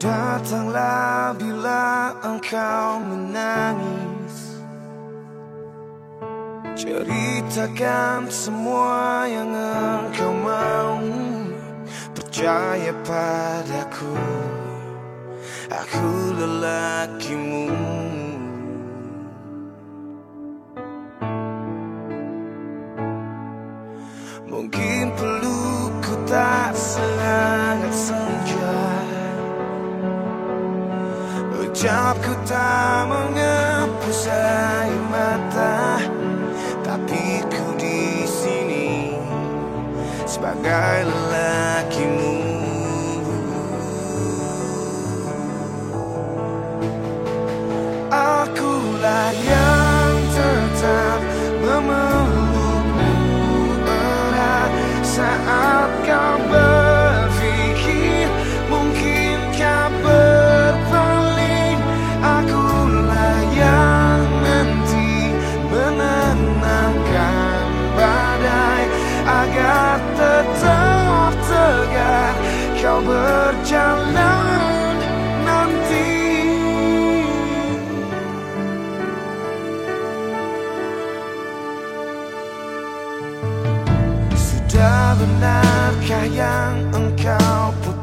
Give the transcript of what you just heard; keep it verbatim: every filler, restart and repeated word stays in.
Datanglah bila engkau menangis, ceritakan semua yang engkau mau. Percaya padaku, aku lelakimu. Mungkin pelukku tak sehangat senja, ucapku tak menghapus air mata, tapi ku di sini sebagai lelakimu. Akulah yang tetap memelukmu erat saat kau berpikir mungkinkah berpaling. Akulah yang nanti menenangkan badai agar tetap tegar kau berjalan nanti. Sudah benarkah yang engkau